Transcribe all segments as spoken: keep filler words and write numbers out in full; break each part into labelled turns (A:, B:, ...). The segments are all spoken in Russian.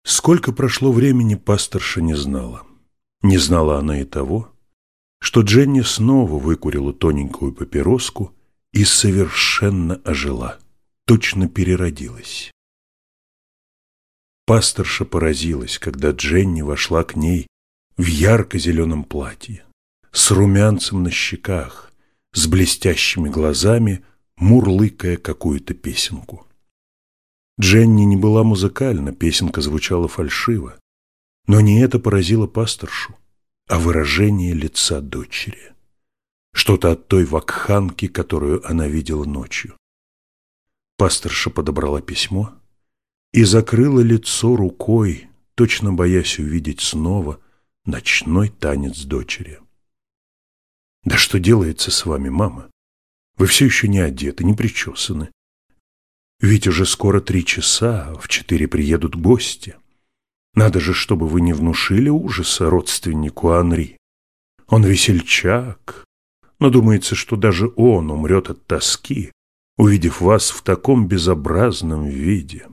A: Сколько прошло времени, пасторша не знала. Не знала она и того, что Дженни снова выкурила тоненькую папироску и совершенно ожила, точно переродилась. Пасторша поразилась, когда Дженни вошла к ней в ярко-зеленом платье, с румянцем на щеках, с блестящими глазами, мурлыкая какую-то песенку. Дженни не была музыкальна, песенка звучала фальшиво, но не это поразило пасторшу, а выражение лица дочери. Что-то от той вакханки, которую она видела ночью. Пасторша подобрала письмо и закрыла лицо рукой, точно боясь увидеть снова ночной танец дочери. «Да что делается с вами, мама? Вы все еще не одеты, не причесаны. Ведь уже скоро три часа, а в четыре приедут гости. Надо же, чтобы вы не внушили ужаса родственнику Анри. Он весельчак, но думается, что даже он умрет от тоски, увидев вас в таком безобразном виде.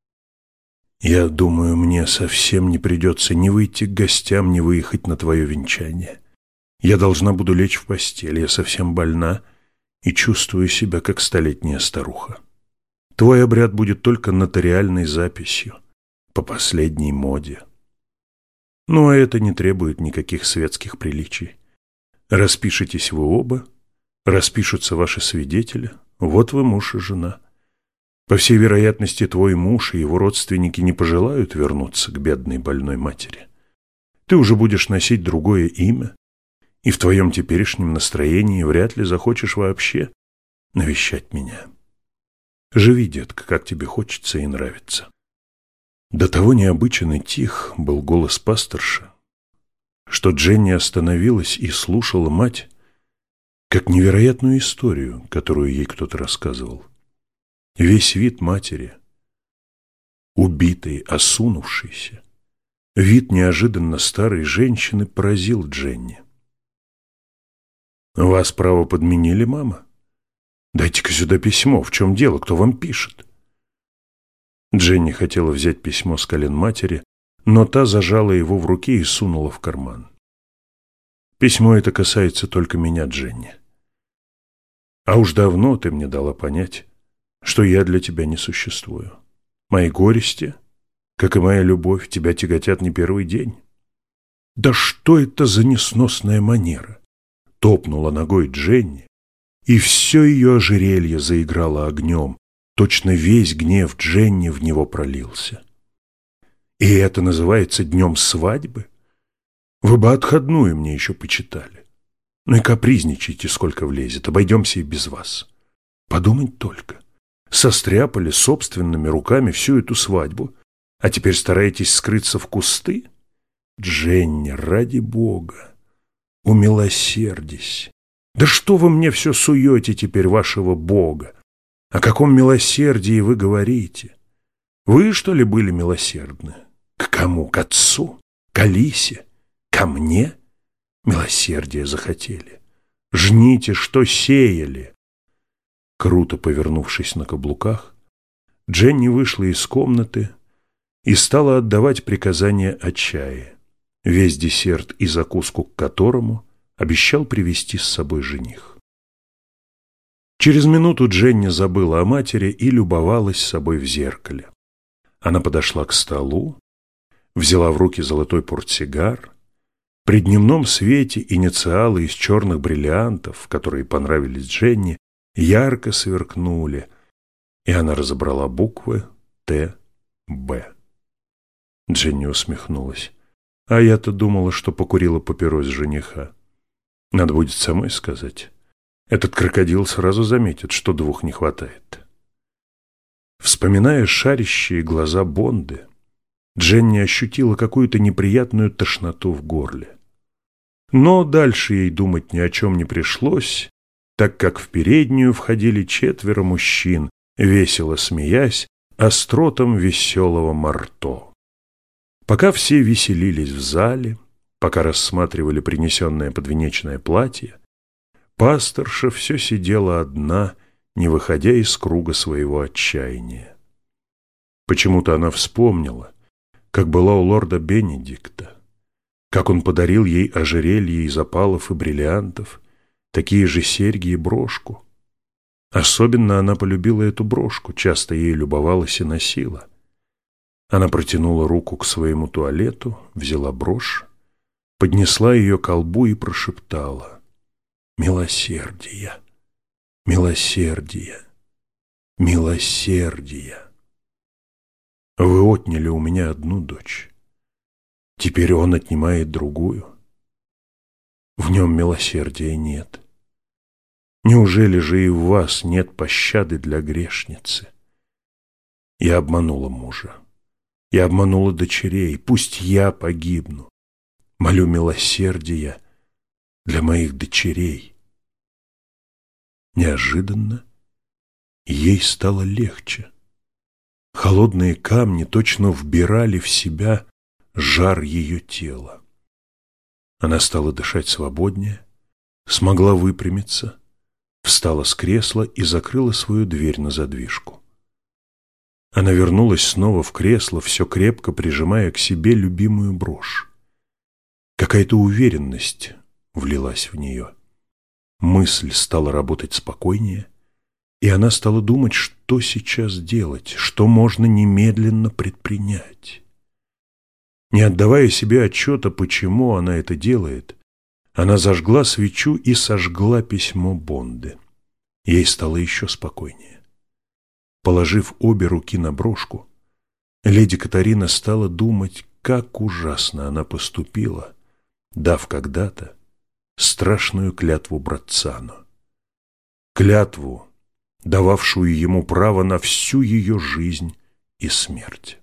A: Я думаю, мне совсем не придется ни выйти к гостям, ни выехать на твое венчание. Я должна буду лечь в постель, я совсем больна и чувствую себя, как столетняя старуха. Твой обряд будет только нотариальной записью, по последней моде. Ну, а это не требует никаких светских приличий. Распишитесь вы оба, распишутся ваши свидетели, вот вы муж и жена. По всей вероятности, твой муж и его родственники не пожелают вернуться к бедной больной матери. Ты уже будешь носить другое имя, и в твоем теперешнем настроении вряд ли захочешь вообще навещать меня. Живи, детка, как тебе хочется и нравится». До того необычен и тих был голос пасторши, что Дженни остановилась и слушала мать, как невероятную историю, которую ей кто-то рассказывал. Весь вид матери, убитой, осунувшейся, вид неожиданно старой женщины поразил Дженни. «Вас, право, подменили, мама? Дайте-ка сюда письмо. В чем дело? Кто вам пишет?» Дженни хотела взять письмо с колен матери, но та зажала его в руке и сунула в карман. «Письмо это касается только меня, Дженни. А уж давно ты мне дала понять, что я для тебя не существую. Мои горести, как и моя любовь, тебя тяготят не первый день». «Да что это за несносная манера?» — топнула ногой Дженни, и все ее ожерелье заиграло огнем, точно весь гнев Дженни в него пролился. «И это называется днем свадьбы? Вы бы отходную мне еще почитали. Ну и капризничайте, сколько влезет, обойдемся и без вас. Подумать только, состряпали собственными руками всю эту свадьбу, а теперь стараетесь скрыться в кусты? Дженни, ради Бога, умилосердись. Да что вы мне все суете теперь вашего Бога? О каком милосердии вы говорите? Вы, что ли, были милосердны? К кому? К отцу? К Алисе? Ко мне? Милосердие захотели. Жните, что сеяли». Круто повернувшись на каблуках, Дженни вышла из комнаты и стала отдавать приказания о чае, весь десерт и закуску к которому обещал привезти с собой жених. Через минуту Дженни забыла о матери и любовалась собой в зеркале. Она подошла к столу, взяла в руки золотой портсигар. При дневном свете инициалы из черных бриллиантов, которые понравились Дженни, ярко сверкнули, и она разобрала буквы Т Б. Дженни усмехнулась. «А я-то думала, что покурила папирос жениха. Надо будет самой сказать. Этот крокодил сразу заметит, что двух не хватает». Вспоминая шарящие глаза Бонды, Дженни ощутила какую-то неприятную тошноту в горле. Но дальше ей думать ни о чем не пришлось, так как в переднюю входили четверо мужчин, весело смеясь остротом веселого Марто. Пока все веселились в зале, пока рассматривали принесенное подвенечное платье, пасторша все сидела одна, не выходя из круга своего отчаяния. Почему-то она вспомнила, как была у лорда Бенедикта, как он подарил ей ожерелье из опалов и бриллиантов, такие же серьги и брошку. Особенно она полюбила эту брошку, часто ей любовалась и носила. Она протянула руку к своему туалету, взяла брошь, поднесла ее к колбу и прошептала: «Милосердие, милосердие, милосердие. Вы отняли у меня одну дочь, теперь он отнимает другую. В нем милосердия нет. Неужели же и в вас нет пощады для грешницы? Я обманула мужа, я обманула дочерей, пусть я погибну. Молю милосердия для моих дочерей». Неожиданно ей стало легче. Холодные камни точно вбирали в себя жар ее тела. Она стала дышать свободнее, смогла выпрямиться, встала с кресла и закрыла свою дверь на задвижку. Она вернулась снова в кресло, все крепко прижимая к себе любимую брошь. Какая-то уверенность влилась в нее. Мысль стала работать спокойнее, и она стала думать, что сейчас делать, что можно немедленно предпринять. Не отдавая себе отчета, почему она это делает, она зажгла свечу и сожгла письмо Бонды. Ей стало еще спокойнее. Положив обе руки на брошку, леди Катарина стала думать, как ужасно она поступила, дав когда-то страшную клятву Братцану. Клятву, дававшую ему право на всю ее жизнь и смерть.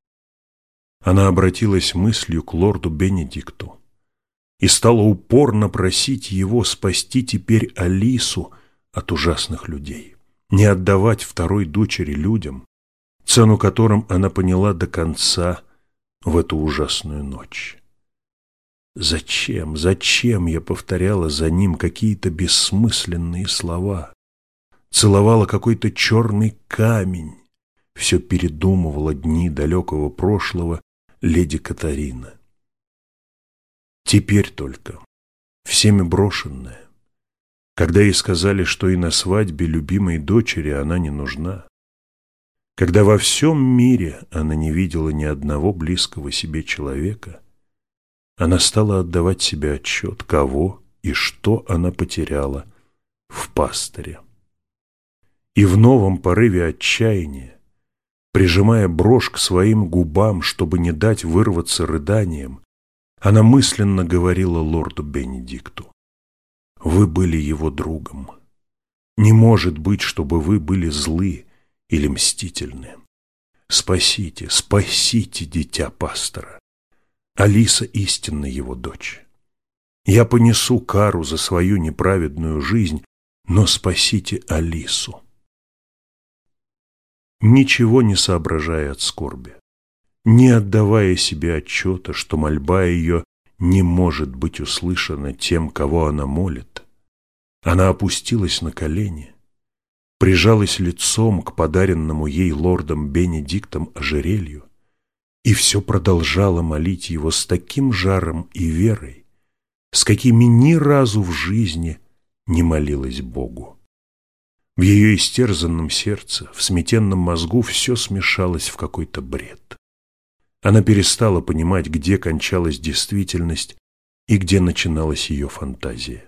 A: Она обратилась мыслью к лорду Бенедикту и стала упорно просить его спасти теперь Алису от ужасных людей, не отдавать второй дочери людям, цену которым она поняла до конца в эту ужасную ночь. Зачем, зачем я повторяла за ним какие-то бессмысленные слова, целовала какой-то черный камень, все передумывала дни далекого прошлого леди Катарина. Теперь только, всеми брошенная, когда ей сказали, что и на свадьбе любимой дочери она не нужна, когда во всем мире она не видела ни одного близкого себе человека, она стала отдавать себе отчет, кого и что она потеряла в пастыре. И в новом порыве отчаяния, прижимая брошь к своим губам, чтобы не дать вырваться рыданиям, она мысленно говорила лорду Бенедикту: «Вы были его другом. Не может быть, чтобы вы были злы или мстительны. Спасите, спасите дитя пастора. Алиса истинно его дочь. Я понесу кару за свою неправедную жизнь, но спасите Алису». Ничего не соображая от скорби, не отдавая себе отчета, что мольба ее не может быть услышана тем, кого она молит, она опустилась на колени, прижалась лицом к подаренному ей лордом Бенедиктом ожерелью и все продолжала молить его с таким жаром и верой, с какими ни разу в жизни не молилась Богу. В ее истерзанном сердце, в сметенном мозгу все смешалось в какой-то бред. Она перестала понимать, где кончалась действительность и где начиналась ее фантазия.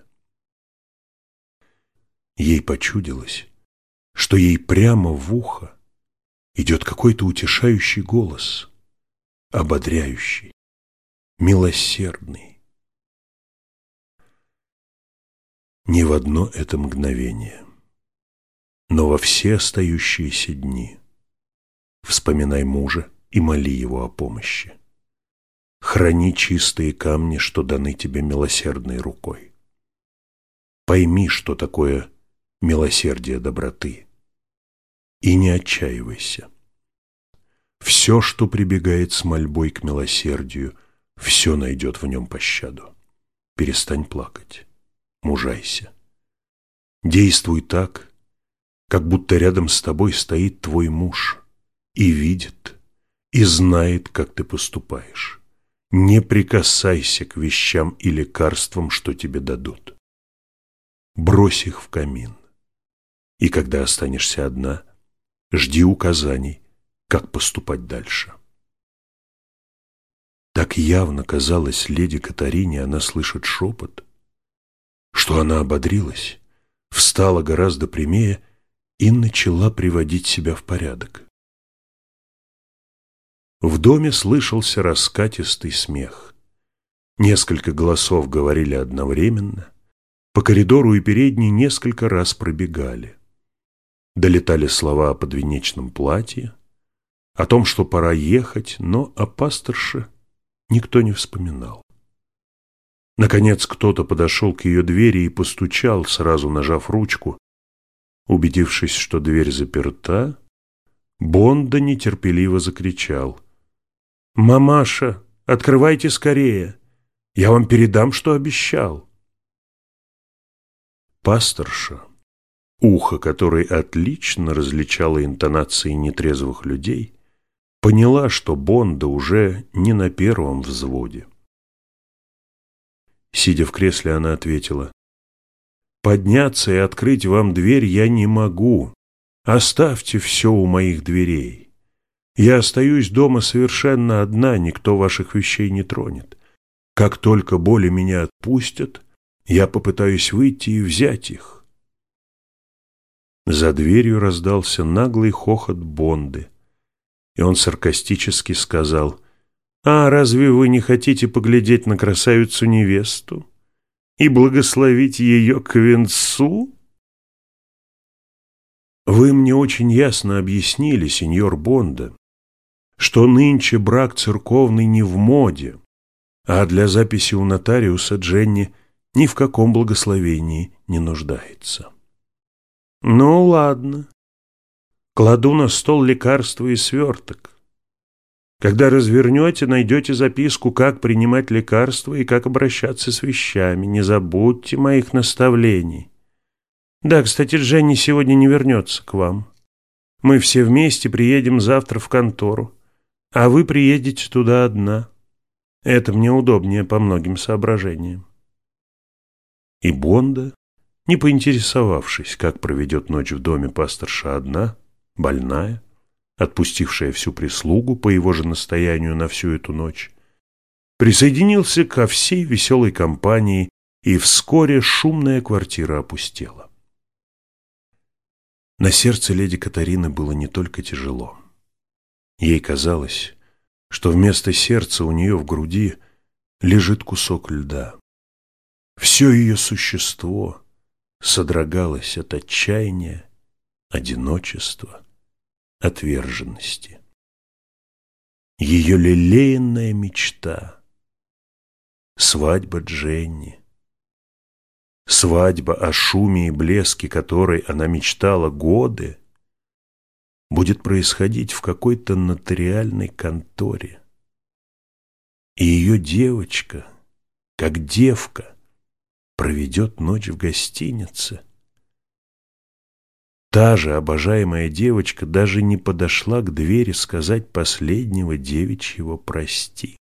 A: Ей почудилось, что ей прямо в ухо идет какой-то утешающий голос, ободряющий, милосердный. Не в одно это мгновение, но во все остающиеся дни вспоминай мужа и моли его о помощи. Храни чистые камни, что даны тебе милосердной рукой. Пойми, что такое милосердие доброты, и не отчаивайся. Все, что прибегает с мольбой к милосердию, все найдет в нем пощаду. Перестань плакать, мужайся. Действуй так, как будто рядом с тобой стоит твой муж и видит, и знает, как ты поступаешь. Не прикасайся к вещам и лекарствам, что тебе дадут. Брось их в камин. И когда останешься одна, жди указаний, как поступать дальше. Так явно казалось леди Катарине, она слышит шепот, что она ободрилась, встала гораздо прямее и начала приводить себя в порядок. В доме слышался раскатистый смех. Несколько голосов говорили одновременно. По коридору и передней несколько раз пробегали. Долетали слова о подвенечном платье, о том, что пора ехать, но о пасторше никто не вспоминал. Наконец кто-то подошел к ее двери и постучал, сразу нажав ручку. Убедившись, что дверь заперта, Бонда нетерпеливо закричал: «Мамаша, открывайте скорее! Я вам передам, что обещал!» Пасторша, ухо которой отлично различало интонации нетрезвых людей, поняла, что Бонда уже не на первом взводе. Сидя в кресле, она ответила: «Подняться и открыть вам дверь я не могу. Оставьте все у моих дверей. Я остаюсь дома совершенно одна, никто ваших вещей не тронет. Как только боли меня отпустят, я попытаюсь выйти и взять их». За дверью раздался наглый хохот Бонды, и он саркастически сказал: «А разве вы не хотите поглядеть на красавицу-невесту и благословить ее к венцу?» «Вы мне очень ясно объяснили, сеньор Бонда, что нынче брак церковный не в моде, а для записи у нотариуса Дженни ни в каком благословении не нуждается». «Ну, ладно. Кладу на стол лекарство и сверток. Когда развернете, найдете записку, как принимать лекарства и как обращаться с вещами. Не забудьте моих наставлений. Да, кстати, Дженни сегодня не вернется к вам. Мы все вместе приедем завтра в контору, а вы приедете туда одна. Это мне удобнее по многим соображениям». И Бонда, не поинтересовавшись, как проведет ночь в доме пасторша одна, больная, отпустившая всю прислугу по его же настоянию на всю эту ночь, присоединился ко всей веселой компании, и вскоре шумная квартира опустела. На сердце леди Катарины было не только тяжело. Ей казалось, что вместо сердца у нее в груди лежит кусок льда. Все ее существо содрогалось от отчаяния, одиночества, отверженности. Ее лелеянная мечта — свадьба Дженни, свадьба, о шуме и блеске которой она мечтала годы, будет происходить в какой-то нотариальной конторе. И ее девочка, как девка, проведет ночь в гостинице. Та же обожаемая девочка даже не подошла к двери сказать последнего девичьего «прости».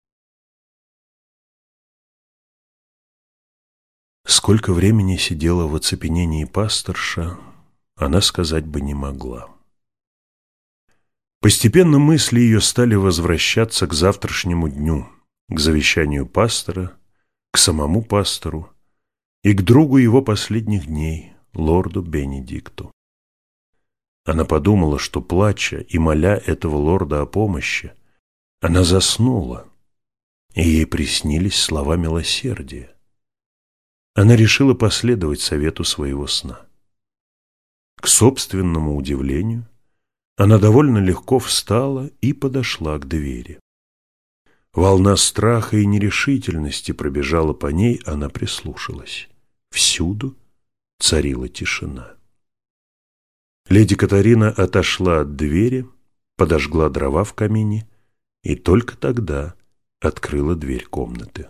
A: Сколько времени сидела в оцепенении пасторша, она сказать бы не могла. Постепенно мысли ее стали возвращаться к завтрашнему дню, к завещанию пастора, к самому пастору и к другу его последних дней, лорду Бенедикту. Она подумала, что, плача и моля этого лорда о помощи, она заснула, и ей приснились слова милосердия. Она решила последовать совету своего сна. К собственному удивлению, она довольно легко встала и подошла к двери. Волна страха и нерешительности пробежала по ней, она прислушалась. Всюду царила тишина. Леди Катарина отошла от двери, подожгла дрова в камине и только тогда открыла дверь комнаты.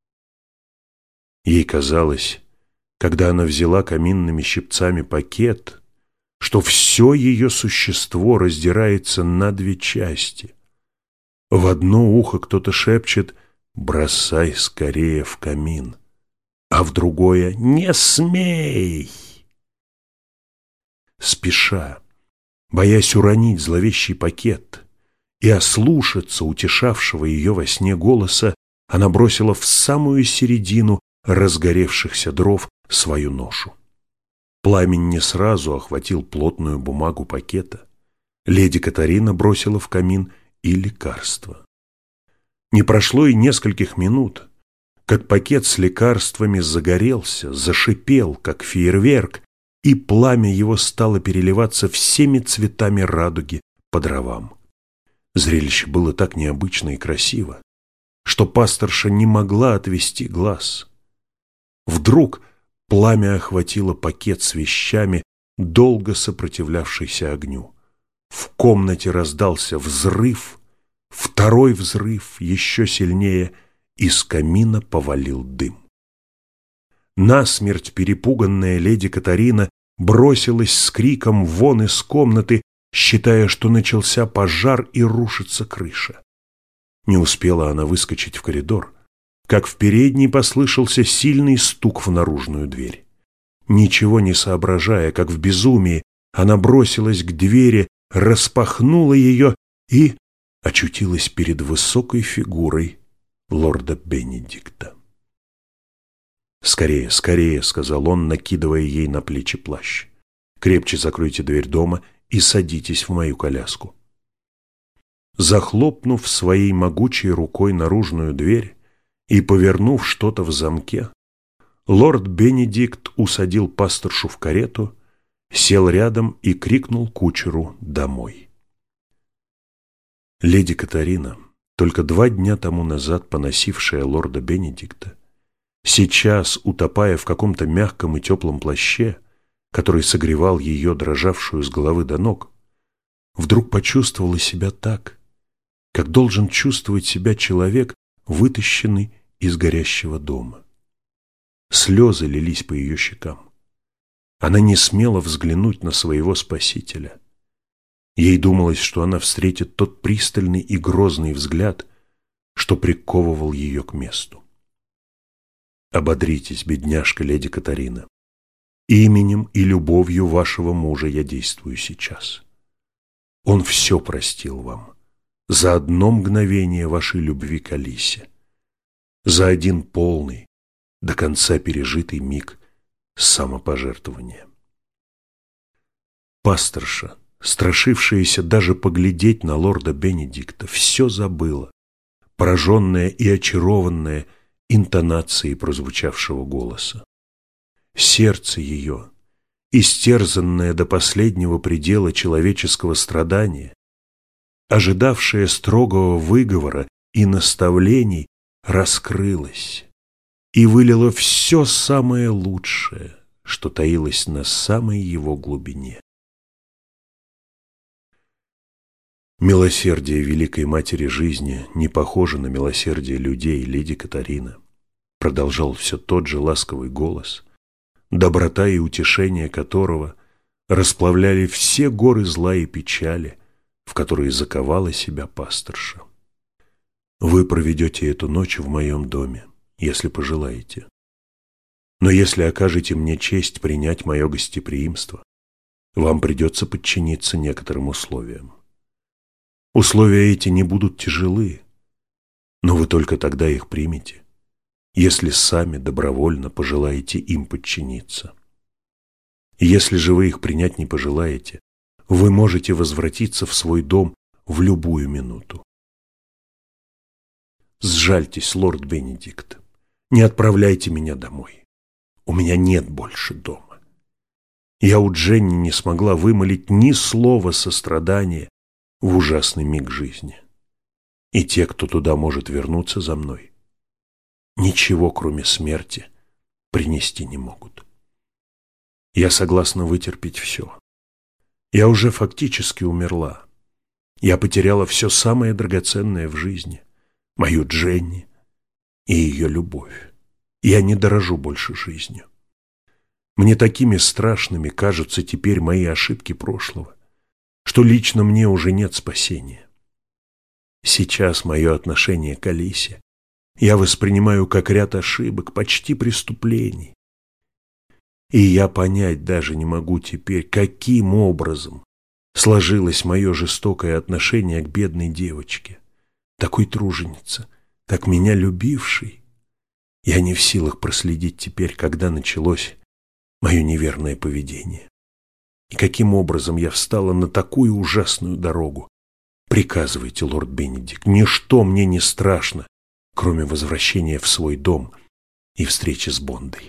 A: Ей казалось, когда она взяла каминными щипцами пакет, что все ее существо раздирается на две части, В одно ухо кто-то шепчет: «Бросай скорее в камин», а в другое: «Не смей!» Спеша, боясь уронить зловещий пакет и ослушаться утешавшего ее во сне голоса, она бросила в самую середину разгоревшихся дров свою ношу. Пламень не сразу охватил плотную бумагу пакета. Леди Катарина бросила в камин и лекарство. Не прошло и нескольких минут, как пакет с лекарствами загорелся, зашипел, как фейерверк, и пламя его стало переливаться всеми цветами радуги по дровам. Зрелище было так необычно и красиво, что пасторша не могла отвести глаз. Вдруг пламя охватило пакет с вещами, долго сопротивлявшийся огню. В комнате раздался взрыв, второй взрыв, еще сильнее, из камина повалил дым. Насмерть перепуганная леди Катарина бросилась с криком вон из комнаты, считая, что начался пожар и рушится крыша. Не успела она выскочить в коридор, как в передней послышался сильный стук в наружную дверь. Ничего не соображая, как в безумии, она бросилась к двери, распахнула ее и очутилась перед высокой фигурой лорда Бенедикта. «Скорее, скорее», — сказал он, накидывая ей на плечи плащ. «Крепче закройте дверь дома и садитесь в мою коляску». Захлопнув своей могучей рукой наружную дверь и повернув что-то в замке, лорд Бенедикт усадил пасторшу в карету, сел рядом и крикнул кучеру домой. Леди Катарина, только два дня тому назад поносившая лорда Бенедикта, сейчас, утопая в каком-то мягком и теплом плаще, который согревал ее, дрожавшую с головы до ног, вдруг почувствовала себя так, как должен чувствовать себя человек, вытащенный из горящего дома. Слезы лились по ее щекам. Она не смела взглянуть на своего спасителя. Ей думалось, что она встретит тот пристальный и грозный взгляд, что приковывал ее к месту. «Ободритесь, бедняжка леди Катарина. Именем и любовью вашего мужа я действую сейчас. Он все простил вам за одно мгновение вашей любви к Алисе, за один полный, до конца пережитый миг самопожертвования». Пасторша, страшившаяся даже поглядеть на лорда Бенедикта, все забыла, пораженная и очарованная интонацией прозвучавшего голоса. Сердце ее, истерзанное до последнего предела человеческого страдания, ожидавшее строгого выговора и наставлений, раскрылось и вылило все самое лучшее, что таилось на самой его глубине. Милосердие Великой Матери Жизни не похоже на милосердие людей, леди Катарина, продолжал все тот же ласковый голос, доброта и утешение которого расплавляли все горы зла и печали, в которые заковала себя пасторша. Вы проведете эту ночь в моем доме, если пожелаете. Но если окажете мне честь принять мое гостеприимство, вам придется подчиниться некоторым условиям. Условия эти не будут тяжелы, но вы только тогда их примете, если сами добровольно пожелаете им подчиниться. Если же вы их принять не пожелаете, вы можете возвратиться в свой дом в любую минуту. Сжальтесь, лорд Бенедикт, не отправляйте меня домой. У меня нет больше дома. Я у Дженни не смогла вымолить ни слова сострадания в ужасный миг жизни. И те, кто туда может вернуться за мной, ничего, кроме смерти, принести не могут. Я согласна вытерпеть все. Я уже фактически умерла. Я потеряла все самое драгоценное в жизни, мою Дженни и ее любовь. Я не дорожу больше жизнью. Мне такими страшными кажутся теперь мои ошибки прошлого, что лично мне уже нет спасения. Сейчас мое отношение к Алисе я воспринимаю как ряд ошибок, почти преступлений. И я понять даже не могу теперь, каким образом сложилось мое жестокое отношение к бедной девочке, такой труженице, так меня любившей. Я не в силах проследить теперь, когда началось мое неверное поведение. И каким образом я встала на такую ужасную дорогу. Приказывайте, лорд Бенедикт, ничто мне не страшно, кроме возвращения в свой дом и встречи с Бондой.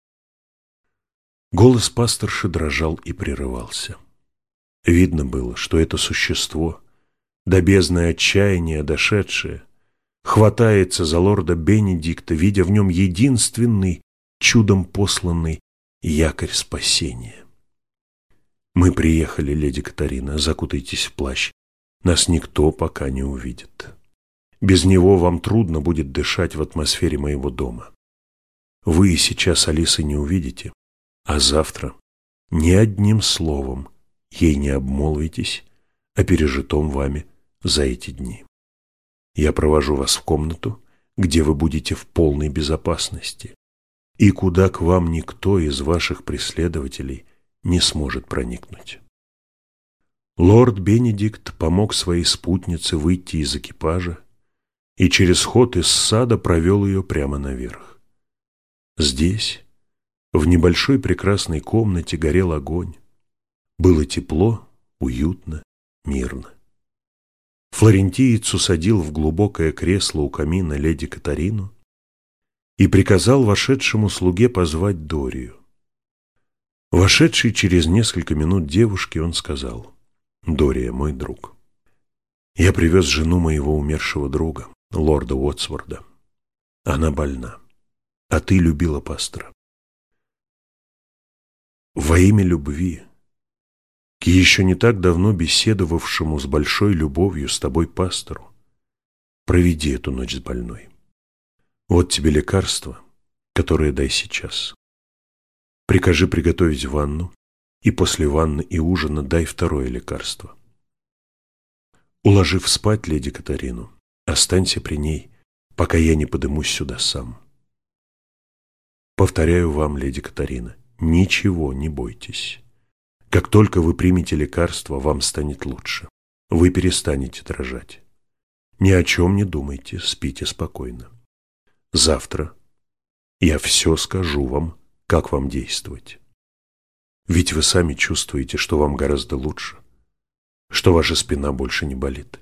A: Голос пасторши дрожал и прерывался. Видно было, что это существо, до бездны отчаяния дошедшее, хватается за лорда Бенедикта, видя в нем единственный, чудом посланный якорь спасения. «Мы приехали, леди Катарина, закутайтесь в плащ. Нас никто пока не увидит. Без него вам трудно будет дышать в атмосфере моего дома. Вы сейчас Алисы не увидите, а завтра ни одним словом ей не обмолвитесь о пережитом вами за эти дни. Я провожу вас в комнату, где вы будете в полной безопасности, и куда к вам никто из ваших преследователей не сможет проникнуть». Лорд Бенедикт помог своей спутнице выйти из экипажа и через ход из сада провел ее прямо наверх. Здесь, в небольшой прекрасной комнате, горел огонь. Было тепло, уютно, мирно. Флорентиец усадил в глубокое кресло у камина леди Катарину и приказал вошедшему слуге позвать Дорию. Вошедшей через несколько минут девушке он сказал: «Дория, мой друг, я привез жену моего умершего друга, лорда Уотсворда. Она больна, а ты любила пастора. Во имя любви к еще не так давно беседовавшему с большой любовью с тобой пастору проведи эту ночь с больной. Вот тебе лекарство, которое дай сейчас. Прикажи приготовить ванну, и после ванны и ужина дай второе лекарство. Уложив спать леди Катарину, останься при ней, пока я не подымусь сюда сам. Повторяю вам, леди Катарина, ничего не бойтесь. Как только вы примете лекарство, вам станет лучше. Вы перестанете дрожать. Ни о чем не думайте, спите спокойно. Завтра я все скажу вам, как вам действовать. Ведь вы сами чувствуете, что вам гораздо лучше, что ваша спина больше не болит».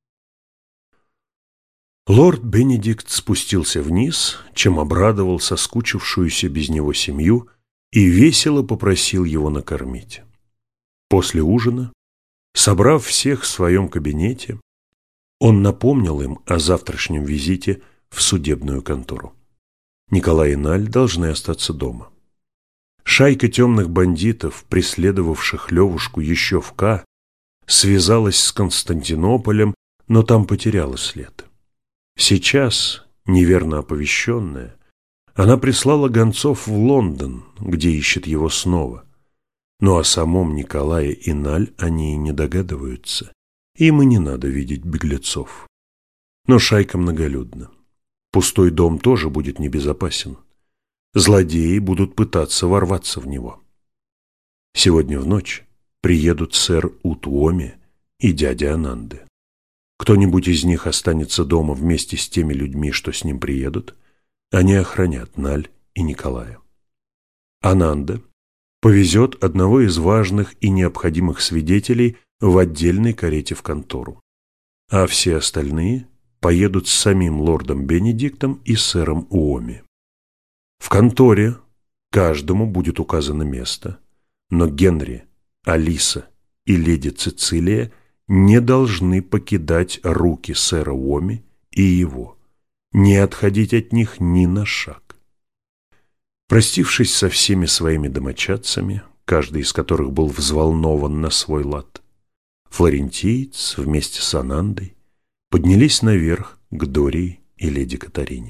A: Лорд Бенедикт спустился вниз, чем обрадовал соскучившуюся без него семью, и весело попросил его накормить. После ужина, собрав всех в своем кабинете, он напомнил им о завтрашнем визите в судебную контору. Николай и Наль должны остаться дома. Шайка темных бандитов, преследовавших Левушку еще в Ка, связалась с Константинополем, но там потеряла след. Сейчас, неверно оповещенная, она прислала гонцов в Лондон, где ищет его снова. Но о самом Николае и Наль они и не догадываются. Им и не надо видеть беглецов. Но шайка многолюдна. Пустой дом тоже будет небезопасен. Злодеи будут пытаться ворваться в него. Сегодня в ночь приедут сэр Утуоми и дядя Ананды. Кто-нибудь из них останется дома вместе с теми людьми, что с ним приедут. Они охранят Наль и Николая. Ананда повезет одного из важных и необходимых свидетелей в отдельной карете в контору, а все остальные поедут с самим лордом Бенедиктом и сэром Уоми. В конторе каждому будет указано место, но Генри, Алиса и леди Цицилия не должны покидать руки сэра Уоми и его, не отходить от них ни на шаг. Простившись со всеми своими домочадцами, каждый из которых был взволнован на свой лад, флорентиец вместе с Анандой поднялись наверх к Дории и леди Катарине.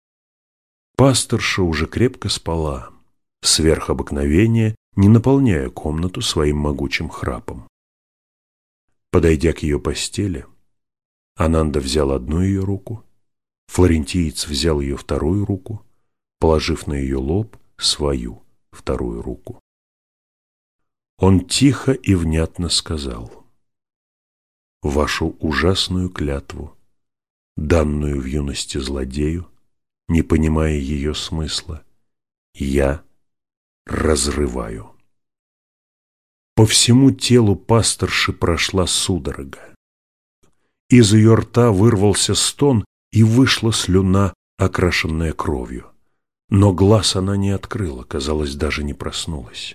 A: Пасторша уже крепко спала, сверх обыкновения, не наполняя комнату своим могучим храпом. Подойдя к ее постели, Ананда взял одну ее руку, флорентиец взял ее вторую руку, положив на ее лоб свою вторую руку. Он тихо и внятно сказал: «Вашу ужасную клятву, данную в юности злодею, не понимая ее смысла, я разрываю». По всему телу пасторши прошла судорога. Из ее рта вырвался стон, и вышла слюна, окрашенная кровью. Но глаз она не открыла, казалось, даже не проснулась.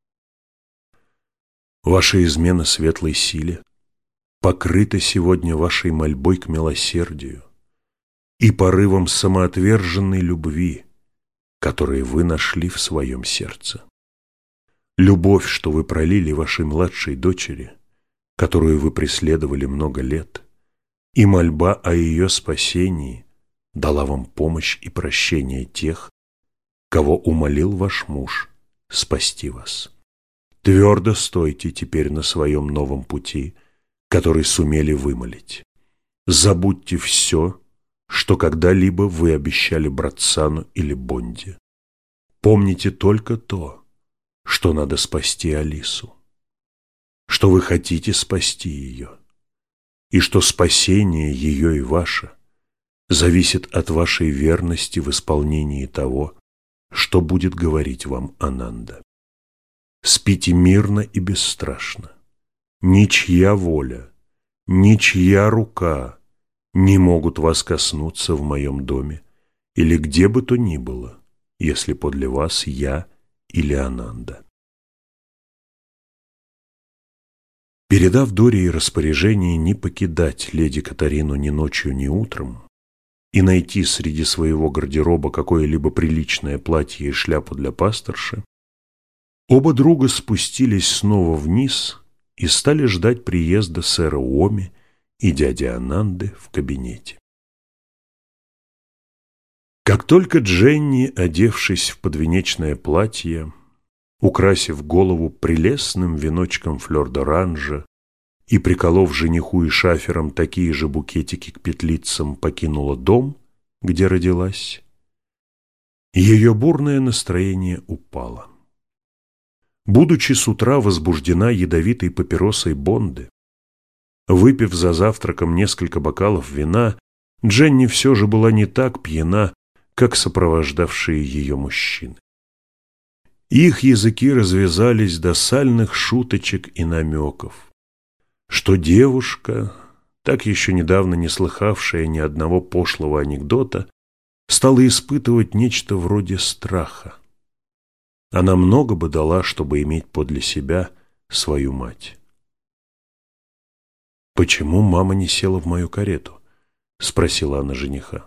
A: Ваша измена светлой силе покрыта сегодня вашей мольбой к милосердию и порывом самоотверженной любви, которые вы нашли в своем сердце. Любовь, что вы пролили вашей младшей дочери, которую вы преследовали много лет, и мольба о ее спасении дала вам помощь и прощение тех, кого умолил ваш муж спасти вас. Твердо стойте теперь на своем новом пути, который сумели вымолить. Забудьте все, что когда-либо вы обещали Братсану или Бонде. Помните только то, что надо спасти Алису, что вы хотите спасти ее, и что спасение ее и ваше зависит от вашей верности в исполнении того, что будет говорить вам Ананда. Спите мирно и бесстрашно. Ничья воля, ничья рука не могут вас коснуться в моем доме или где бы то ни было, если подле вас я или Ананда. Передав Дории распоряжение не покидать леди Катарину ни ночью, ни утром и найти среди своего гардероба какое-либо приличное платье и шляпу для пасторши, оба друга спустились снова вниз и стали ждать приезда сэра Уоми и дяди Ананды в кабинете. Как только Дженни, одевшись в подвенечное платье, украсив голову прелестным веночком флёр-д'оранжа и приколов жениху и шаферам такие же букетики к петлицам, покинула дом, где родилась, ее бурное настроение упало. Будучи с утра возбуждена ядовитой папиросой Бонды, выпив за завтраком несколько бокалов вина, Дженни все же была не так пьяна, как сопровождавшие ее мужчины. Их языки развязались до сальных шуточек и намеков, что девушка, так еще недавно не слыхавшая ни одного пошлого анекдота, стала испытывать нечто вроде страха. Она много бы дала, чтобы иметь подле себя свою мать. «Почему мама не села в мою карету?» — спросила она жениха.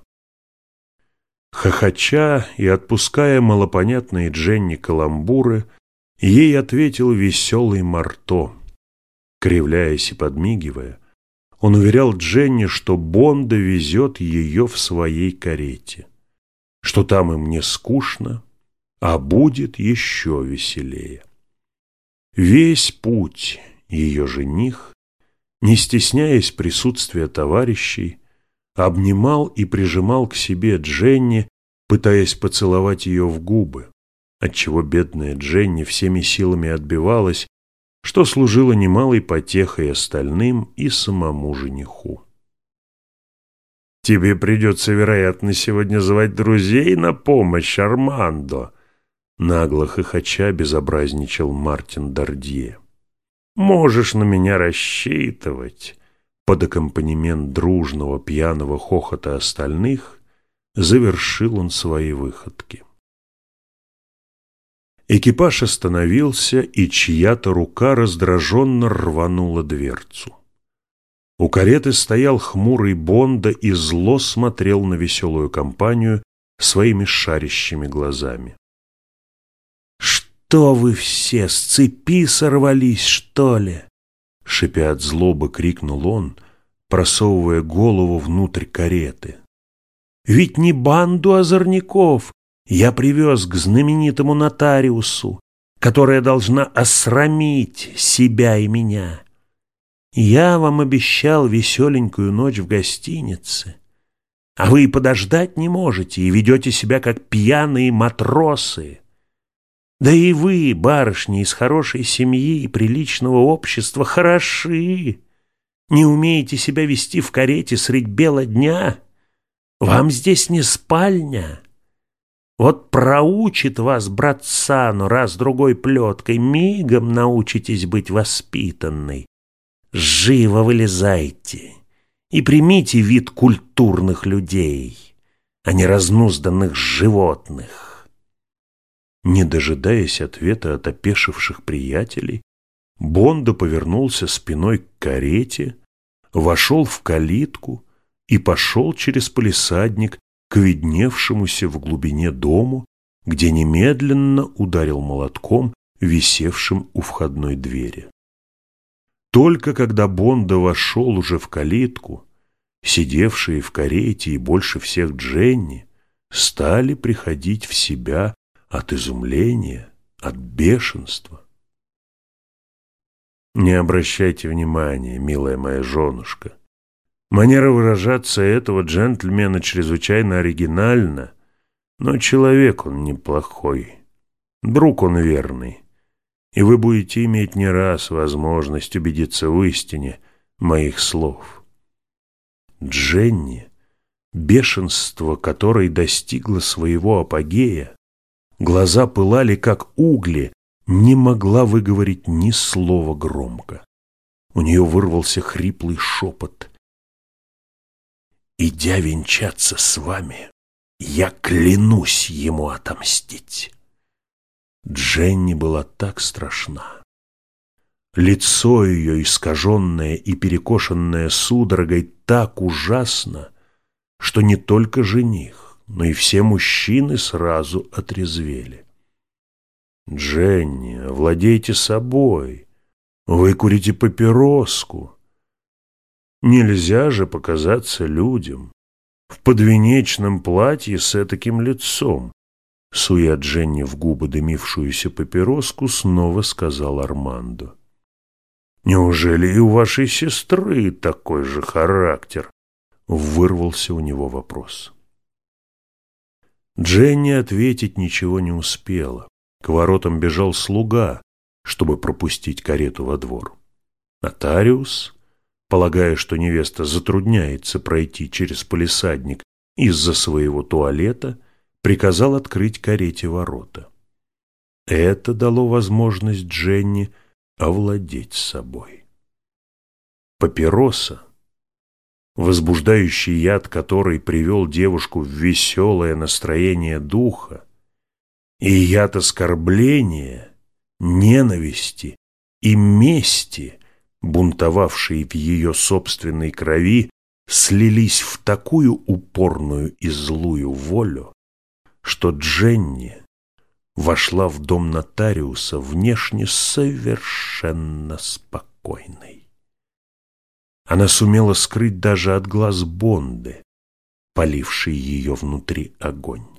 A: Хохоча и отпуская малопонятные Дженни каламбуры, ей ответил веселый Марто. Кривляясь и подмигивая, он уверял Дженни, что Бонда везет ее в своей карете, что там им не скучно, а будет еще веселее. Весь путь ее жених, не стесняясь присутствия товарищей, обнимал и прижимал к себе Дженни, пытаясь поцеловать ее в губы, отчего бедная Дженни всеми силами отбивалась, что служило немалой потехой остальным и самому жениху. «Тебе придется, вероятно, сегодня звать друзей на помощь, Армандо», нагло хохоча безобразничал Мартин Дардье. «Можешь на меня рассчитывать». Под аккомпанемент дружного пьяного хохота остальных завершил он свои выходки. Экипаж остановился, и чья-то рука раздраженно рванула дверцу. У кареты стоял хмурый Бонда и зло смотрел на веселую компанию своими шарящими глазами. «Что вы все, с цепи сорвались, что ли?» Шипя от злобы, крикнул он, просовывая голову внутрь кареты. «Ведь не банду озорников я привез к знаменитому нотариусу, которая должна осрамить себя и меня. Я вам обещал веселенькую ночь в гостинице, а вы и подождать не можете, и ведете себя, как пьяные матросы. Да и вы, барышни из хорошей семьи и приличного общества, хороши. Не умеете себя вести в карете средь бела дня? Вам здесь не спальня. Вот проучит вас брат Сану раз-другой плеткой, мигом научитесь быть воспитанной. Живо вылезайте и примите вид культурных людей, а не разнузданных животных. Не дожидаясь ответа от опешивших приятелей, Бондо повернулся спиной к карете, вошел в калитку и пошел через палисадник к видневшемуся в глубине дому, где немедленно ударил молотком, висевшим у входной двери. Только когда Бондо вошел уже в калитку, сидевшие в карете и больше всех Дженни стали приходить в себя от изумления, от бешенства. Не обращайте внимания, милая моя женушка. Манера выражаться этого джентльмена чрезвычайно оригинальна, но человек он неплохой, друг он верный, и вы будете иметь не раз возможность убедиться в истине моих слов. Дженни, бешенство которой достигло своего апогея, глаза пылали, как угли, не могла выговорить ни слова громко. У нее вырвался хриплый шепот. «Идя венчаться с вами, я клянусь ему отомстить». Дженни была так страшна. Лицо ее, искаженное и перекошенное судорогой, так ужасно, что не только жених, но и все мужчины сразу отрезвели. «Дженни, овладейте собой, выкурите папироску. Нельзя же показаться людям в подвенечном платье с этаким лицом», суя Дженни в губы дымившуюся папироску, снова сказал Армандо. «Неужели и у вашей сестры такой же характер?» Вырвался у него вопрос. Дженни ответить ничего не успела. К воротам бежал слуга, чтобы пропустить карету во двор. Нотариус, полагая, что невеста затрудняется пройти через палисадник из-за своего туалета, приказал открыть карете ворота. Это дало возможность Дженни овладеть собой. Папироса, возбуждающий яд которой привел девушку в веселое настроение духа, и яд оскорбления, ненависти и мести, бунтовавшие в ее собственной крови, слились в такую упорную и злую волю, что Дженни вошла в дом нотариуса внешне совершенно спокойной. Она сумела скрыть даже от глаз Бонды, поливший ее внутри огонь.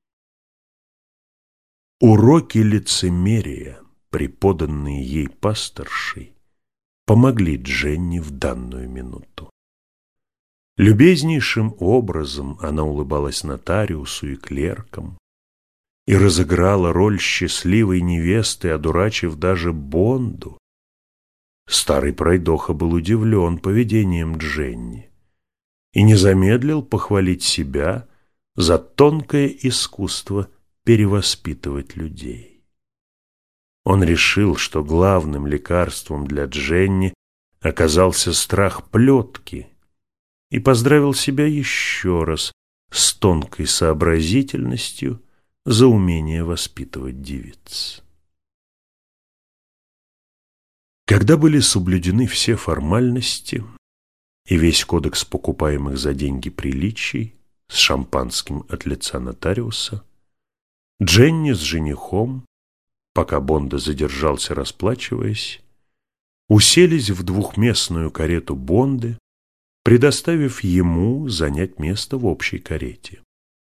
A: Уроки лицемерия, преподанные ей пасторшей, помогли Дженни в данную минуту. Любезнейшим образом она улыбалась нотариусу и клеркам и разыграла роль счастливой невесты, одурачив даже Бонду. Старый пройдоха был удивлен поведением Дженни и не замедлил похвалить себя за тонкое искусство перевоспитывать людей. Он решил, что главным лекарством для Дженни оказался страх плетки, и поздравил себя еще раз с тонкой сообразительностью за умение воспитывать девиц. Когда были соблюдены все формальности и весь кодекс покупаемых за деньги приличий с шампанским от лица нотариуса, Дженни с женихом, пока Бонда задержался, расплачиваясь, уселись в двухместную карету Бонды, предоставив ему занять место в общей карете.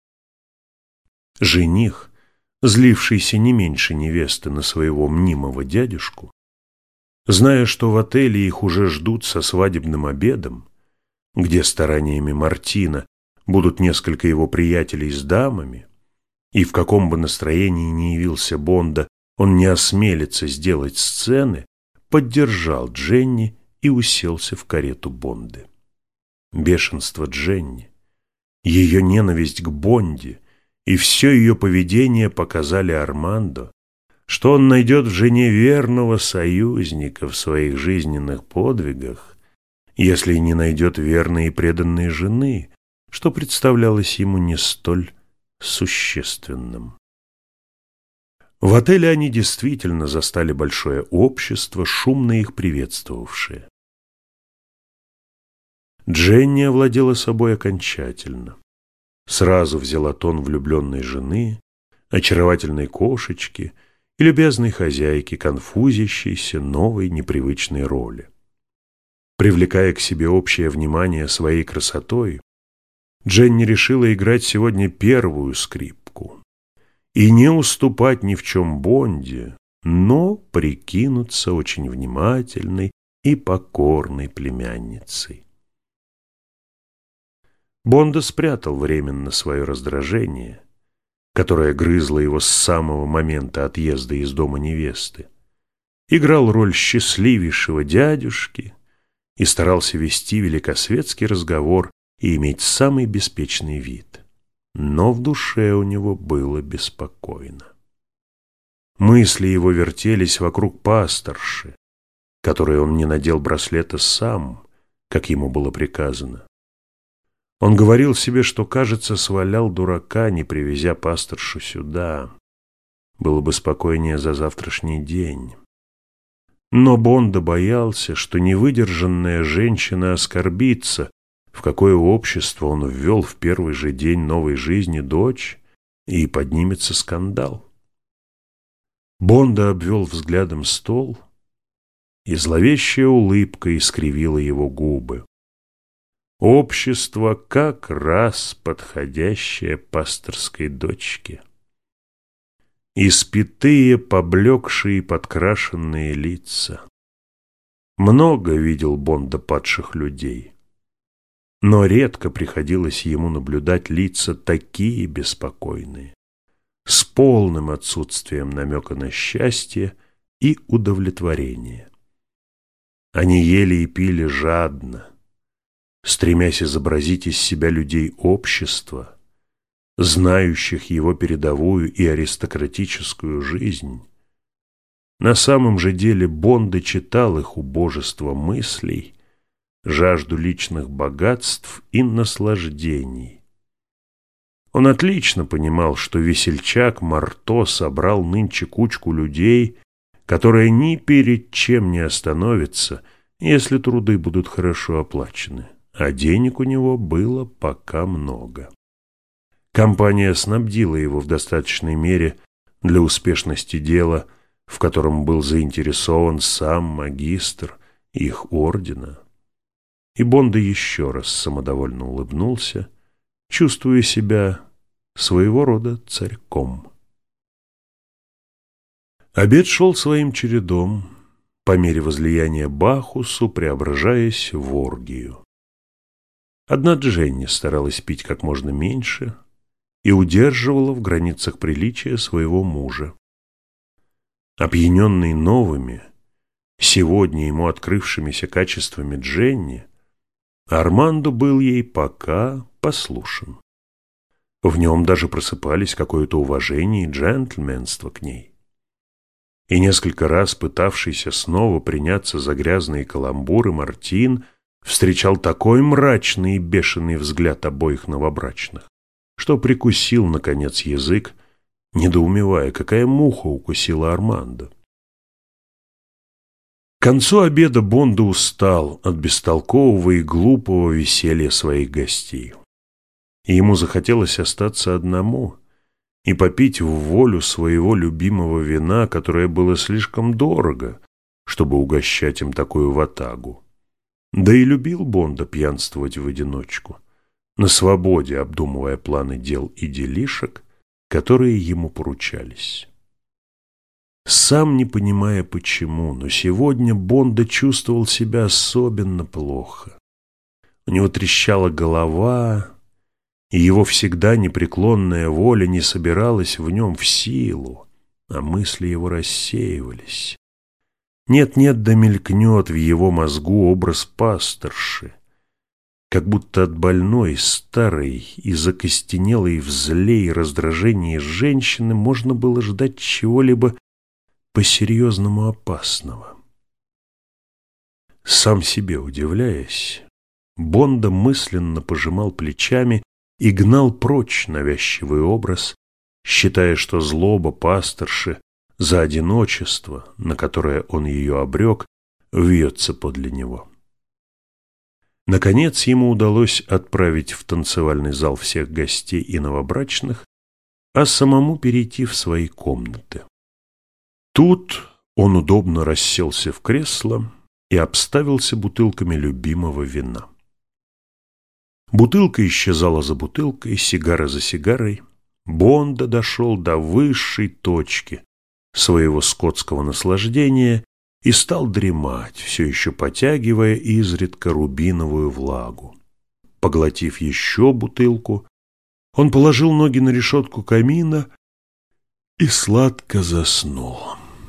A: Жених, злившийся не меньше невесты на своего мнимого дядюшку, Зная, что в отеле их уже ждут со свадебным обедом, где стараниями Мартина будут несколько его приятелей с дамами, и в каком бы настроении ни явился Бонда, он не осмелится сделать сцены, поддержал Дженни и уселся в карету Бонды. Бешенство Дженни, ее ненависть к Бонде и все ее поведение показали Армандо, что он найдет в жене верного союзника в своих жизненных подвигах, если не найдет верной и преданной жены, что представлялось ему не столь существенным. В отеле они действительно застали большое общество, шумно их приветствовавшее. Дженни овладела собой окончательно. Сразу взяла тон влюбленной жены, очаровательной кошечки и любезной хозяйки, конфузящейся новой непривычной роли. Привлекая к себе общее внимание своей красотой, Дженни решила играть сегодня первую скрипку и не уступать ни в чем Бонде, но прикинуться очень внимательной и покорной племянницей. Бонда спрятал временно свое раздражение, которое грызло его с самого момента отъезда из дома невесты, играл роль счастливейшего дядюшки и старался вести великосветский разговор и иметь самый беспечный вид. Но в душе у него было беспокойно. Мысли его вертелись вокруг пасторши, которой он не надел браслета сам, как ему было приказано. Он говорил себе, что, кажется, свалял дурака, не привезя пасторшу сюда. Было бы спокойнее за завтрашний день. Но Бонда боялся, что невыдержанная женщина оскорбится, в какое общество он ввел в первый же день новой жизни дочь, и поднимется скандал. Бонда обвел взглядом стол, и зловещая улыбка искривила его губы. Общество как раз подходящее пасторской дочке. Испитые, поблекшие, подкрашенные лица. Много видел Бонда падших людей, но редко приходилось ему наблюдать лица такие беспокойные, с полным отсутствием намека на счастье и удовлетворение. Они ели и пили жадно, стремясь изобразить из себя людей общества, знающих его передовую и аристократическую жизнь. На самом же деле Бонда читал их убожество мыслей, жажду личных богатств и наслаждений. Он отлично понимал, что весельчак Марто собрал нынче кучку людей, которая ни перед чем не остановится, если труды будут хорошо оплачены. А денег у него было пока много. Компания снабдила его в достаточной мере для успешности дела, в котором был заинтересован сам магистр их ордена. И Бонда еще раз самодовольно улыбнулся, чувствуя себя своего рода царьком. Обед шел своим чередом, по мере возлияния Бахусу преображаясь в оргию. Одна Дженни старалась пить как можно меньше и удерживала в границах приличия своего мужа. Опьяненный новыми, сегодня ему открывшимися качествами Дженни, Армандо был ей пока послушен. В нем даже просыпались какое-то уважение и джентльменство к ней. И несколько раз пытавшийся снова приняться за грязные каламбуры Мартин встречал такой мрачный и бешеный взгляд обоих новобрачных, что прикусил, наконец, язык, недоумевая, какая муха укусила Армандо. К концу обеда Бонда устал от бестолкового и глупого веселья своих гостей. И ему захотелось остаться одному и попить в волю своего любимого вина, которое было слишком дорого, чтобы угощать им такую ватагу. Да и любил Бонда пьянствовать в одиночку, на свободе обдумывая планы дел и делишек, которые ему поручались. Сам не понимая почему, но сегодня Бонда чувствовал себя особенно плохо. У него трещала голова, и его всегда непреклонная воля не собиралась в нем в силу, а мысли его рассеивались. Нет-нет, да мелькнет в его мозгу образ пасторши, как будто от больной, старой и закостенелой в зле и раздражении женщины можно было ждать чего-либо по-серьезному опасного. Сам себе удивляясь, Бонда мысленно пожимал плечами и гнал прочь навязчивый образ, считая, что злоба пасторши за одиночество, на которое он ее обрек, вьется подле него. Наконец ему удалось отправить в танцевальный зал всех гостей и новобрачных, а самому перейти в свои комнаты. Тут он удобно расселся в кресло и обставился бутылками любимого вина. Бутылка исчезала за бутылкой, сигара за сигарой. Бонда дошел до высшей точки своего скотского наслаждения и стал дремать, все еще потягивая изредка рубиновую влагу. Поглотив еще бутылку, он положил ноги на решетку камина и сладко заснул.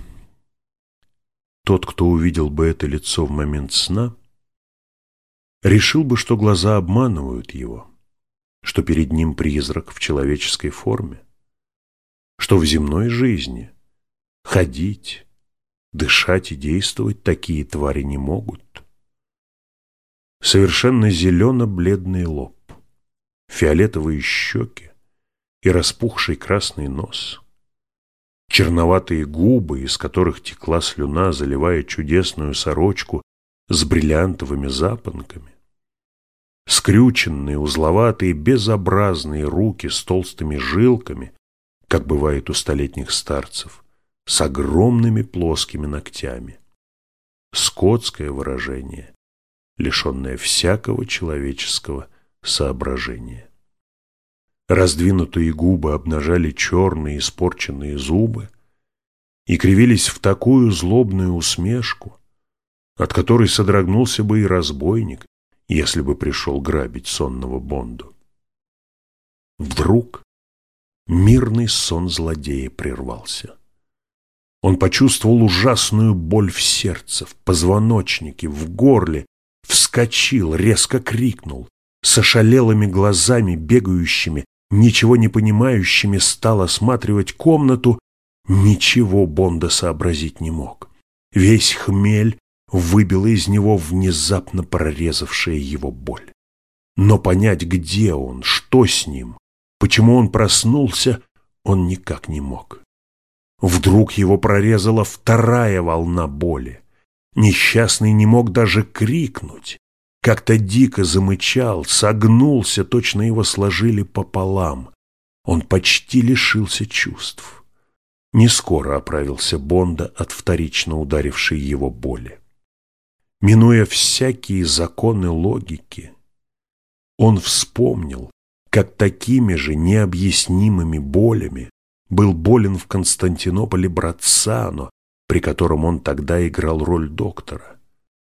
A: Тот, кто увидел бы это лицо в момент сна, решил бы, что глаза обманывают его, что перед ним призрак в человеческой форме, что в земной жизни ходить, дышать и действовать такие твари не могут. Совершенно зелено-бледный лоб, фиолетовые щеки и распухший красный нос, черноватые губы, из которых текла слюна, заливая чудесную сорочку с бриллиантовыми запонками, скрюченные, узловатые, безобразные руки с толстыми жилками, как бывает у столетних старцев, с огромными плоскими ногтями. Скотское выражение, лишенное всякого человеческого соображения. Раздвинутые губы обнажали черные испорченные зубы и кривились в такую злобную усмешку, от которой содрогнулся бы и разбойник, если бы пришел грабить сонного Бонду. Вдруг мирный сон злодея прервался. Он почувствовал ужасную боль в сердце, в позвоночнике, в горле, вскочил, резко крикнул, с ошалелыми глазами, бегающими, ничего не понимающими, стал осматривать комнату. Ничего Бонда сообразить не мог. Весь хмель выбила из него внезапно прорезавшая его боль. Но понять, где он, что с ним, почему он проснулся, он никак не мог. Вдруг его прорезала вторая волна боли. Несчастный не мог даже крикнуть. Как-то дико замычал, согнулся, точно его сложили пополам. Он почти лишился чувств. Не скоро оправился Бонда от вторично ударившей его боли. Минуя всякие законы логики, он вспомнил, как такими же необъяснимыми болями был болен в Константинополе Братцано, при котором он тогда играл роль доктора.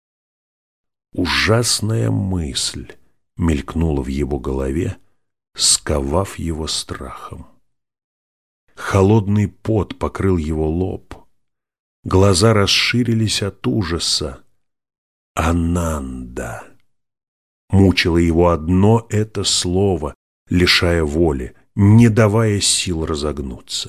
A: Ужасная мысль мелькнула в его голове, сковав его страхом. Холодный пот покрыл его лоб, глаза расширились от ужаса. Ананда. Мучило его одно это слово, лишая воли, не давая сил разогнуться.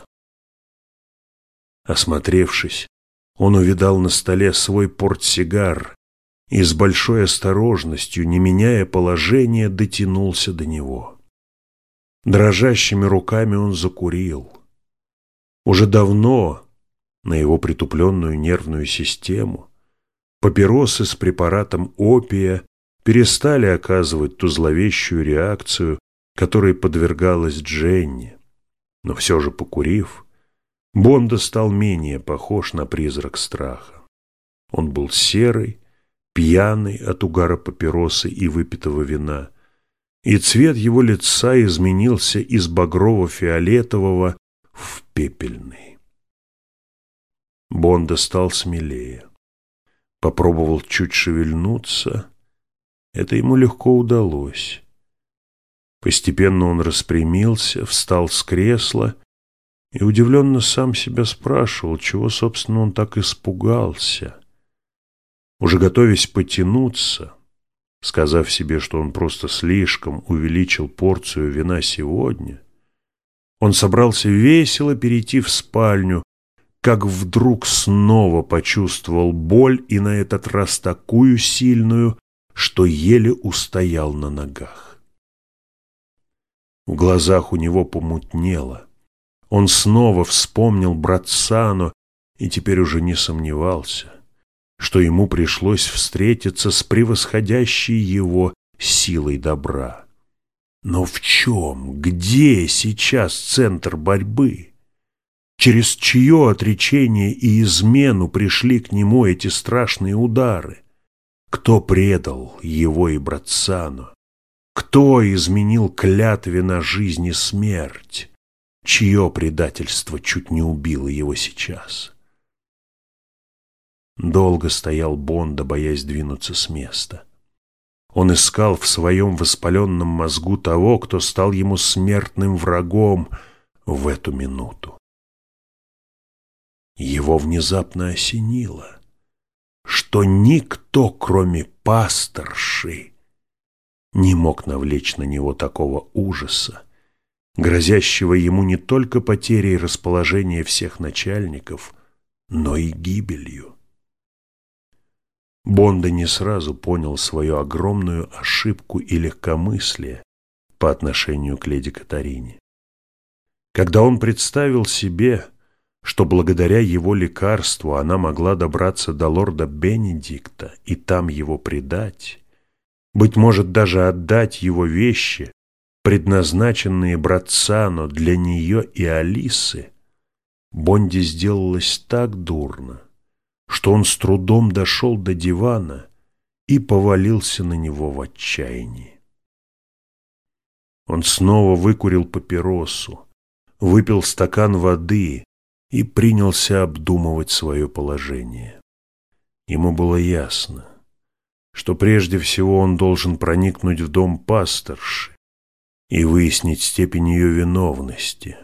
A: Осмотревшись, он увидал на столе свой портсигар и с большой осторожностью, не меняя положения, дотянулся до него. Дрожащими руками он закурил. Уже давно на его притупленную нервную систему папиросы с препаратом опия перестали оказывать ту зловещую реакцию, которой подвергалась Дженни. Но все же, покурив, Бонда стал менее похож на призрак страха. Он был серый, пьяный от угара папиросы и выпитого вина, и цвет его лица изменился из багрово-фиолетового в пепельный. Бонда стал смелее. Попробовал чуть шевельнуться. Это ему легко удалось. Постепенно он распрямился, встал с кресла и удивленно сам себя спрашивал, чего, собственно, он так испугался. Уже готовясь потянуться, сказав себе, что он просто слишком увеличил порцию вина сегодня, он собрался весело перейти в спальню, как вдруг снова почувствовал боль, и на этот раз такую сильную, что еле устоял на ногах. В глазах у него помутнело. Он снова вспомнил Братсано и теперь уже не сомневался, что ему пришлось встретиться с превосходящей его силой добра. Но в чем, где сейчас центр борьбы? Через чье отречение и измену пришли к нему эти страшные удары? Кто предал его и Братсано? Кто изменил клятве на жизнь и смерть? Чье предательство чуть не убило его сейчас? Долго стоял Бонда, боясь двинуться с места. Он искал в своем воспаленном мозгу того, кто стал ему смертным врагом в эту минуту. Его внезапно осенило, что никто, кроме пасторши, не мог навлечь на него такого ужаса, грозящего ему не только потерей расположения всех начальников, но и гибелью. Бонда не сразу понял свою огромную ошибку и легкомыслие по отношению к леди Катарине. Когда он представил себе, что благодаря его лекарству она могла добраться до лорда Бенедикта и там его предать, быть может, даже отдать его вещи, предназначенные Братсано для нее и Алисы, Бонде сделалось так дурно, что он с трудом дошел до дивана и повалился на него в отчаянии. Он снова выкурил папиросу, выпил стакан воды и принялся обдумывать свое положение. Ему было ясно, что прежде всего он должен проникнуть в дом пасторши и выяснить степень ее виновности.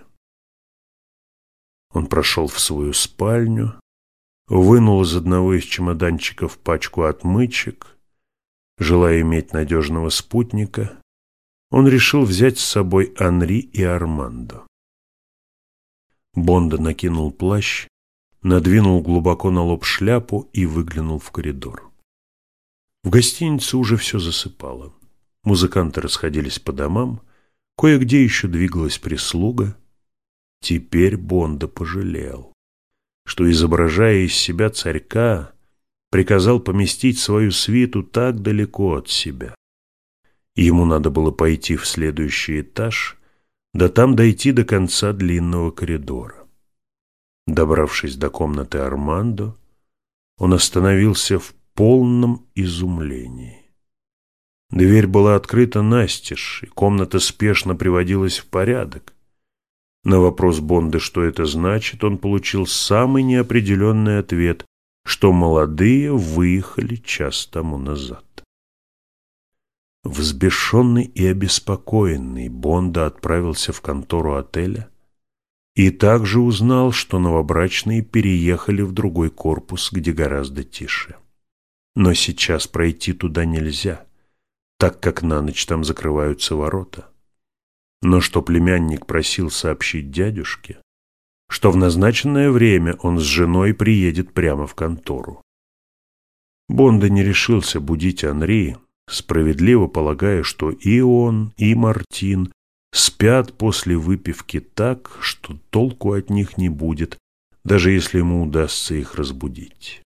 A: Он прошел в свою спальню, вынул из одного из чемоданчиков пачку отмычек. Желая иметь надежного спутника, он решил взять с собой Анри и Армандо. Бонда накинул плащ, надвинул глубоко на лоб шляпу и выглянул в коридор. В гостинице уже все засыпало. Музыканты расходились по домам, кое-где еще двигалась прислуга. Теперь Бонда пожалел, что, изображая из себя царька, приказал поместить свою свиту так далеко от себя. Ему надо было пойти в следующий этаж, да там дойти до конца длинного коридора. Добравшись до комнаты Армандо, он остановился в полном изумлении. Дверь была открыта настежь, и комната спешно приводилась в порядок. На вопрос Бонды, что это значит, он получил самый неопределенный ответ, что молодые выехали час тому назад. Взбешенный и обеспокоенный, Бонда отправился в контору отеля и также узнал, что новобрачные переехали в другой корпус, где гораздо тише. Но сейчас пройти туда нельзя, так как на ночь там закрываются ворота. Но что племянник просил сообщить дядюшке, что в назначенное время он с женой приедет прямо в контору. Бонда не решился будить Анри, справедливо полагая, что и он, и Мартин спят после выпивки так, что толку от них не будет, даже если ему удастся их разбудить.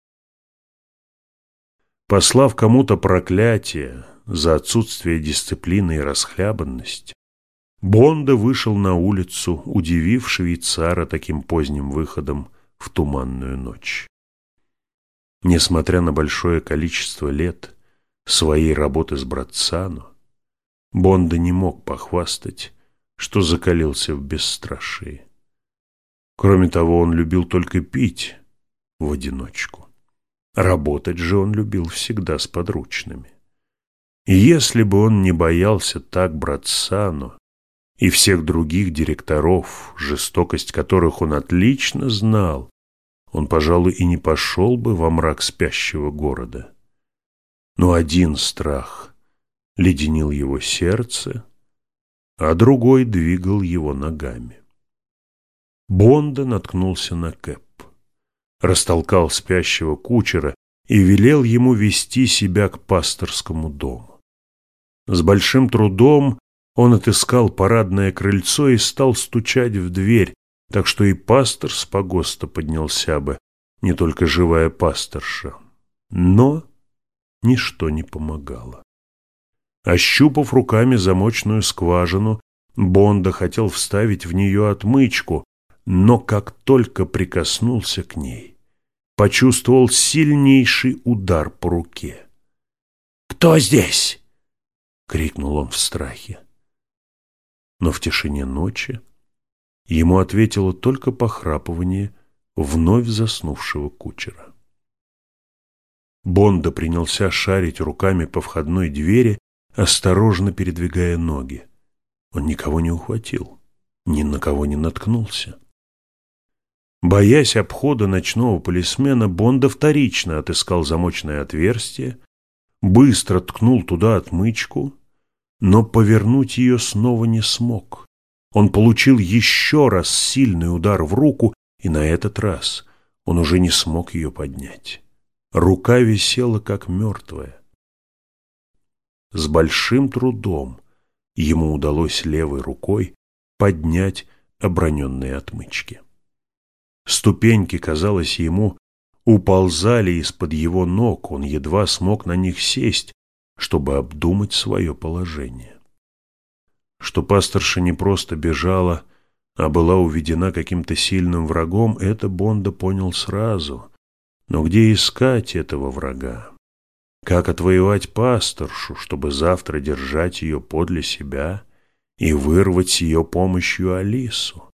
A: Послав кому-то проклятие за отсутствие дисциплины и расхлябанность, Бонда вышел на улицу, удивив швейцара таким поздним выходом в туманную ночь. Несмотря на большое количество лет своей работы с Братсано, Бонда не мог похвастать, что закалился в бесстрашии. Кроме того, он любил только пить, в одиночку. Работать же он любил всегда с подручными. И если бы он не боялся так Братсану и всех других директоров, жестокость которых он отлично знал, он, пожалуй, и не пошел бы во мрак спящего города. Но один страх леденил его сердце, а другой двигал его ногами. Бонда наткнулся на Кэп, растолкал спящего кучера и велел ему вести себя к пасторскому дому. С большим трудом он отыскал парадное крыльцо и стал стучать в дверь, так что и пастор с погоста поднялся бы, не только живая пасторша. Но ничто не помогало. Ощупав руками замочную скважину, Бонда хотел вставить в нее отмычку, но как только прикоснулся к ней, почувствовал сильнейший удар по руке. «Кто здесь?» — крикнул он в страхе. Но в тишине ночи ему ответило только похрапывание вновь заснувшего кучера. Бонда принялся шарить руками по входной двери, осторожно передвигая ноги. Он никого не ухватил, ни на кого не наткнулся. Боясь обхода ночного полисмена, Бонда вторично отыскал замочное отверстие, быстро ткнул туда отмычку, но повернуть ее снова не смог. Он получил еще раз сильный удар в руку, и на этот раз он уже не смог ее поднять. Рука висела как мертвая. С большим трудом ему удалось левой рукой поднять оброненные отмычки. Ступеньки, казалось ему, уползали из-под его ног, он едва смог на них сесть, чтобы обдумать свое положение. Что пасторша не просто бежала, а была уведена каким-то сильным врагом, это Бонда понял сразу. Но где искать этого врага? Как отвоевать пасторшу, чтобы завтра держать ее подле себя и вырвать с ее помощью Алису?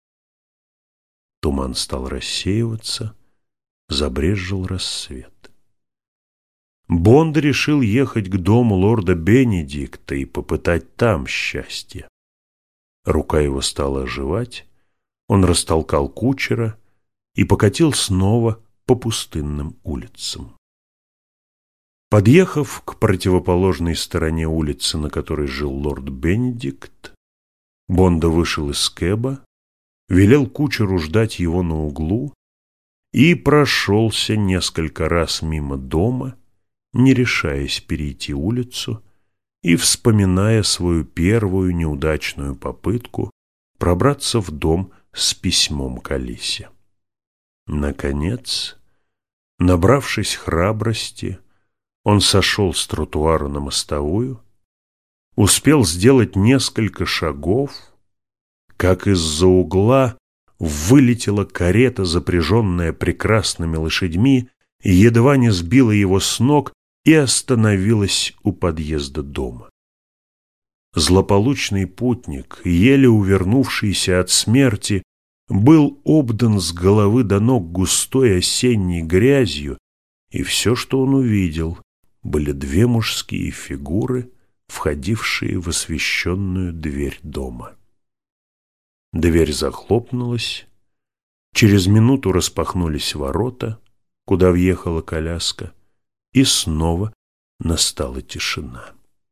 A: Туман стал рассеиваться, забрезжил рассвет. Бонда решил ехать к дому лорда Бенедикта и попытать там счастье. Рука его стала оживать, он растолкал кучера и покатил снова по пустынным улицам. Подъехав к противоположной стороне улицы, на которой жил лорд Бенедикт, Бонда вышел из кэба, велел кучеру ждать его на углу и прошелся несколько раз мимо дома, не решаясь перейти улицу и вспоминая свою первую неудачную попытку пробраться в дом с письмом к Алисе. Наконец, набравшись храбрости, он сошел с тротуара на мостовую, успел сделать несколько шагов, как из-за угла вылетела карета, запряженная прекрасными лошадьми, едва не сбила его с ног и остановилась у подъезда дома. Злополучный путник, еле увернувшийся от смерти, был обдан с головы до ног густой осенней грязью, и все, что он увидел, были две мужские фигуры, входившие в освещенную дверь дома. Дверь захлопнулась, через минуту распахнулись ворота, куда въехала коляска, и снова настала тишина.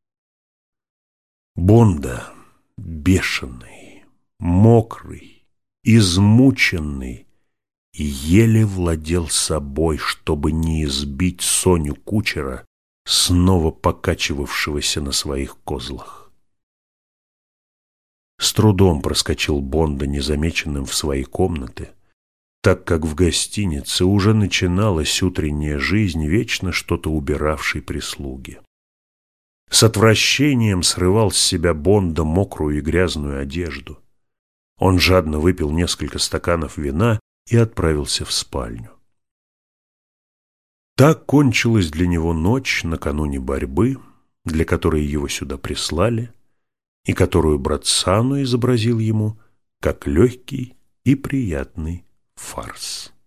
A: Бонда, бешеный, мокрый, измученный, еле владел собой, чтобы не избить Соню кучера, снова покачивавшегося на своих козлах. С трудом проскочил Бонда незамеченным в свои комнаты, так как в гостинице уже начиналась утренняя жизнь вечно что-то убиравшей прислуги. С отвращением срывал с себя Бонда мокрую и грязную одежду. Он жадно выпил несколько стаканов вина и отправился в спальню. Так кончилась для него ночь накануне борьбы, для которой его сюда прислали, и которую Братсану изобразил ему как легкий и приятный фарс.